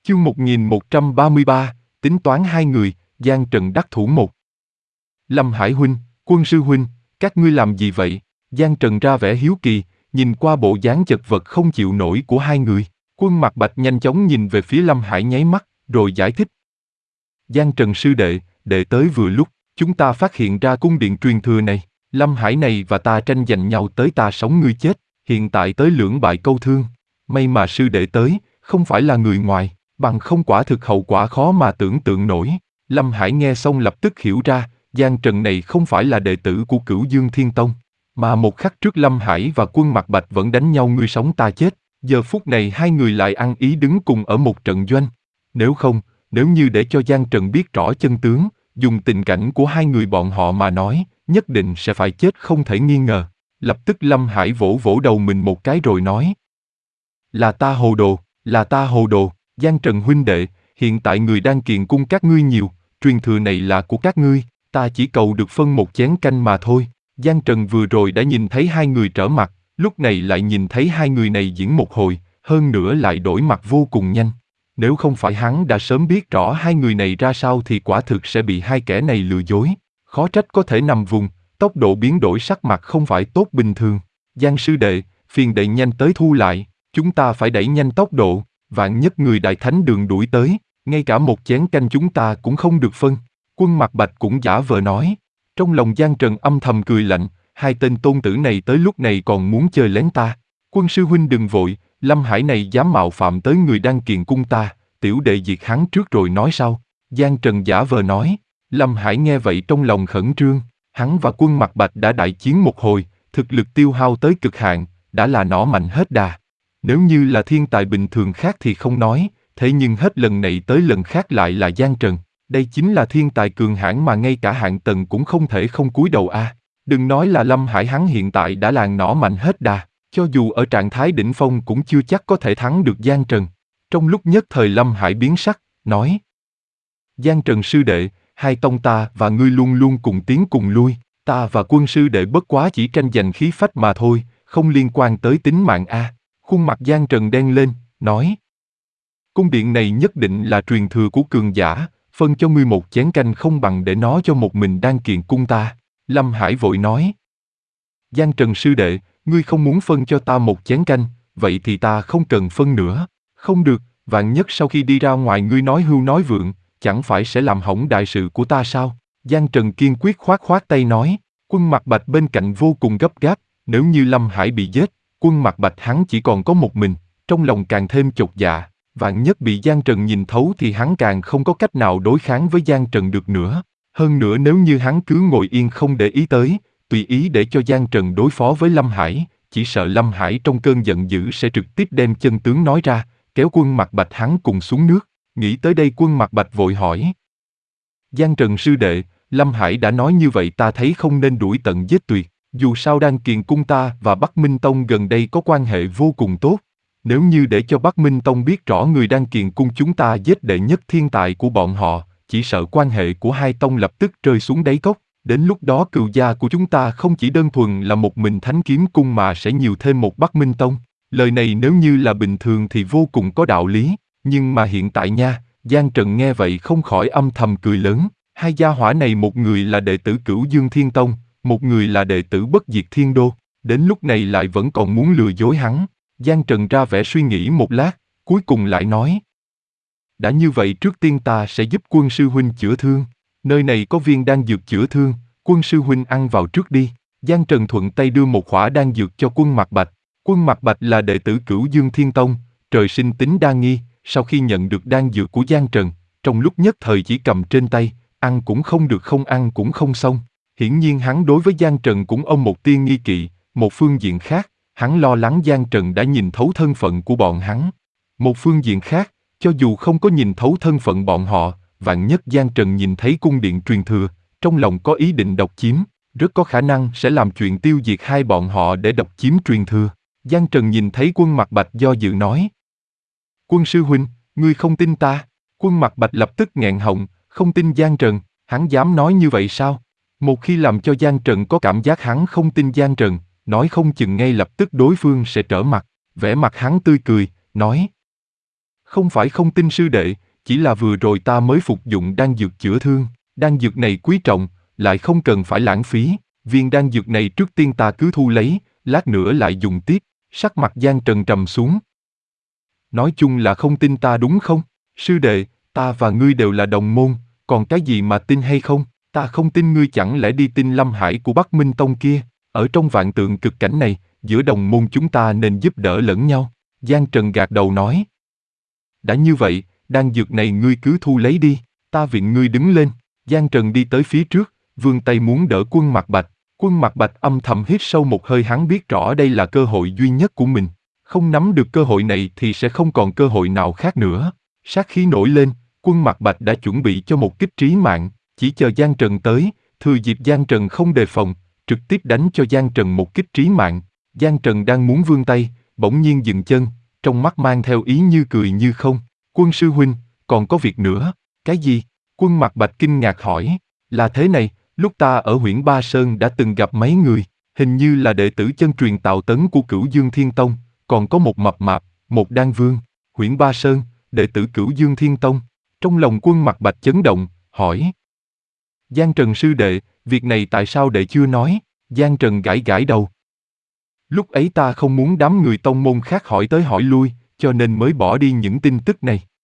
Chương 1133, tính toán hai người, Giang Trần đắc thủ một. Lâm Hải huynh, Quân sư huynh, các ngươi làm gì vậy? Giang Trần ra vẻ hiếu kỳ, nhìn qua bộ dáng chật vật không chịu nổi của hai người. Quân Mặc Bạch nhanh chóng nhìn về phía Lâm Hải nháy mắt, rồi giải thích. Giang Trần sư đệ, đệ tới vừa lúc, chúng ta phát hiện ra cung điện truyền thừa này. Lâm Hải này và ta tranh giành nhau tới ta sống ngươi chết, hiện tại tới lưỡng bại câu thương. May mà sư đệ tới, không phải là người ngoài, bằng không quả thực hậu quả khó mà tưởng tượng nổi. Lâm Hải nghe xong lập tức hiểu ra, Giang Trần này không phải là đệ tử của Cửu Dương Thiên Tông, mà một khắc trước Lâm Hải và Quân Mặc Bạch vẫn đánh nhau ngươi sống ta chết, giờ phút này hai người lại ăn ý đứng cùng ở một trận doanh. Nếu như để cho Giang Trần biết rõ chân tướng, dùng tình cảnh của hai người bọn họ mà nói, nhất định sẽ phải chết không thể nghi ngờ. Lập tức Lâm Hải vỗ vỗ đầu mình một cái rồi nói. Là ta hồ đồ, Giang Trần huynh đệ, hiện tại người đang kiền cung các ngươi nhiều, truyền thừa này là của các ngươi, ta chỉ cầu được phân một chén canh mà thôi. Giang Trần vừa rồi đã nhìn thấy hai người trở mặt, lúc này lại nhìn thấy hai người này diễn một hồi, hơn nữa lại đổi mặt vô cùng nhanh. Nếu không phải hắn đã sớm biết rõ hai người này ra sao thì quả thực sẽ bị hai kẻ này lừa dối. Khó trách có thể nằm vùng, tốc độ biến đổi sắc mặt không phải tốt bình thường. Giang sư đệ, phiền đệ nhanh tới thu lại, chúng ta phải đẩy nhanh tốc độ, vạn nhất người đại thánh đường đuổi tới, ngay cả một chén canh chúng ta cũng không được phân. Quân Mặc Bạch cũng giả vờ nói. Trong lòng Giang Trần âm thầm cười lạnh, hai tên tôn tử này tới lúc này còn muốn chơi lén ta. Quân sư huynh đừng vội, Lâm Hải này dám mạo phạm tới người đang kiền cung ta, tiểu đệ diệt hắn trước rồi nói sau. Giang Trần giả vờ nói. Lâm Hải nghe vậy trong lòng khẩn trương, hắn và Quân Mặc Bạch đã đại chiến một hồi, thực lực tiêu hao tới cực hạn, đã là nỏ mạnh hết đà. Nếu như là thiên tài bình thường khác thì không nói, thế nhưng hết lần này tới lần khác lại là Giang Trần. Đây chính là thiên tài cường hãn mà ngay cả hạng tầng cũng không thể không cúi đầu a. Đừng nói là Lâm Hải, hắn hiện tại đã là nỏ mạnh hết đà, cho dù ở trạng thái đỉnh phong cũng chưa chắc có thể thắng được Giang Trần. Trong lúc nhất thời Lâm Hải biến sắc, nói. Giang Trần sư đệ, hai tông ta và ngươi luôn luôn cùng tiến cùng lui, ta và Quân sư đệ bất quá chỉ tranh giành khí phách mà thôi, không liên quan tới tính mạng a. Khuôn mặt Giang Trần đen lên, nói. Cung điện này nhất định là truyền thừa của cường giả, phân cho ngươi một chén canh không bằng để nó cho một mình đang kiền cung ta. Lâm Hải vội nói. Giang Trần sư đệ, ngươi không muốn phân cho ta một chén canh, vậy thì ta không cần phân nữa. Không được, vạn nhất sau khi đi ra ngoài ngươi nói hưu nói vượng, chẳng phải sẽ làm hỏng đại sự của ta sao? Giang Trần kiên quyết khoát tay nói. Quân Mặc Bạch bên cạnh vô cùng gấp gáp, nếu như Lâm Hải bị giết, Quân Mặc Bạch hắn chỉ còn có một mình, trong lòng càng thêm chột dạ. Vạn nhất bị Giang Trần nhìn thấu thì hắn càng không có cách nào đối kháng với Giang Trần được nữa. Hơn nữa nếu như hắn cứ ngồi yên không để ý tới, tùy ý để cho Giang Trần đối phó với Lâm Hải, chỉ sợ Lâm Hải trong cơn giận dữ sẽ trực tiếp đem chân tướng nói ra, kéo Quân Mặc Bạch hắn cùng xuống nước. Nghĩ tới đây Quân Mặc Bạch vội hỏi. Giang Trần sư đệ, Lâm Hải đã nói như vậy ta thấy không nên đuổi tận giết tuyệt, dù sao đang kiền cung ta và Bắc Minh Tông gần đây có quan hệ vô cùng tốt. Nếu như để cho Bắc Minh Tông biết rõ người đang kiền cung chúng ta giết đệ nhất thiên tài của bọn họ, chỉ sợ quan hệ của hai tông lập tức rơi xuống đáy cốc. Đến lúc đó cừu gia của chúng ta không chỉ đơn thuần là một mình Thánh Kiếm Cung mà sẽ nhiều thêm một Bắc Minh Tông. Lời này nếu như là bình thường thì vô cùng có đạo lý, nhưng mà hiện tại nha, Giang Trần nghe vậy không khỏi âm thầm cười lớn. Hai gia hỏa này một người là đệ tử Cửu Dương Thiên Tông, một người là đệ tử Bất Diệt Thiên Đô, đến lúc này lại vẫn còn muốn lừa dối hắn. Giang Trần ra vẻ suy nghĩ một lát, cuối cùng lại nói. Đã như vậy trước tiên ta sẽ giúp Quân sư huynh chữa thương, nơi này có viên đan dược chữa thương, Quân sư huynh ăn vào trước đi. Giang Trần thuận tay đưa một khỏa đan dược cho Quân Mặc Bạch. Quân Mặc Bạch là đệ tử Cửu Dương Thiên Tông, trời sinh tính đa nghi, sau khi nhận được đan dược của Giang Trần, trong lúc nhất thời chỉ cầm trên tay, ăn cũng không được không ăn cũng không xong. Hiển nhiên hắn đối với Giang Trần cũng ôm một tia nghi kỵ, một phương diện khác, hắn lo lắng Giang Trần đã nhìn thấu thân phận của bọn hắn. Một phương diện khác, cho dù không có nhìn thấu thân phận bọn họ, vạn nhất Giang Trần nhìn thấy cung điện truyền thừa, trong lòng có ý định độc chiếm, rất có khả năng sẽ làm chuyện tiêu diệt hai bọn họ để độc chiếm truyền thừa. Giang Trần nhìn thấy Quân Mặc Bạch do dự nói. Quân sư huynh, ngươi không tin ta? Quân Mặc Bạch lập tức nghẹn họng, không tin Giang Trần, hắn dám nói như vậy sao? Một khi làm cho Giang Trần có cảm giác hắn không tin Giang Trần, nói không chừng ngay lập tức đối phương sẽ trở mặt. Vẻ mặt hắn tươi cười, nói. Không phải không tin sư đệ, chỉ là vừa rồi ta mới phục dụng đan dược chữa thương, đan dược này quý trọng, lại không cần phải lãng phí, viên đan dược này trước tiên ta cứ thu lấy, lát nữa lại dùng tiếp, sắc mặt Giang Trần trầm xuống. Nói chung là không tin ta đúng không? Sư đệ, ta và ngươi đều là đồng môn, còn cái gì mà tin hay không? Ta không tin ngươi chẳng lẽ đi tin Lâm Hải của Bắc Minh Tông kia, ở trong vạn tượng cực cảnh này, giữa đồng môn chúng ta nên giúp đỡ lẫn nhau. Giang Trần gạt đầu nói. Đã như vậy, đan dược này ngươi cứ thu lấy đi, ta viện ngươi đứng lên. Giang Trần đi tới phía trước, vươn tay muốn đỡ Quân Mặc Bạch. Quân Mặc Bạch âm thầm hít sâu một hơi, hắn biết rõ đây là cơ hội duy nhất của mình. Không nắm được cơ hội này thì sẽ không còn cơ hội nào khác nữa. Sát khí nổi lên, Quân Mặc Bạch đã chuẩn bị cho một kích trí mạng, chỉ chờ Giang Trần tới, thừa dịp Giang Trần không đề phòng, trực tiếp đánh cho Giang Trần một kích trí mạng. Giang Trần đang muốn vươn tay, bỗng nhiên dừng chân, trong mắt mang theo ý như cười như không. Quân sư huynh, còn có việc nữa. Cái gì? Quân Mặc Bạch kinh ngạc hỏi. Là thế này, lúc ta ở Huyễn Ba Sơn đã từng gặp mấy người, hình như là đệ tử chân truyền Tạo Tấn của Cửu Dương Thiên Tông, còn có một mập mạp, một đan vương. Huyễn Ba Sơn, đệ tử Cửu Dương Thiên Tông. Trong lòng Quân Mặc Bạch chấn động, hỏi. Giang Trần sư đệ, việc này tại sao đệ chưa nói? Giang Trần gãi gãi đầu. Lúc ấy ta không muốn đám người tông môn khác hỏi tới hỏi lui, cho nên mới bỏ đi những tin tức này.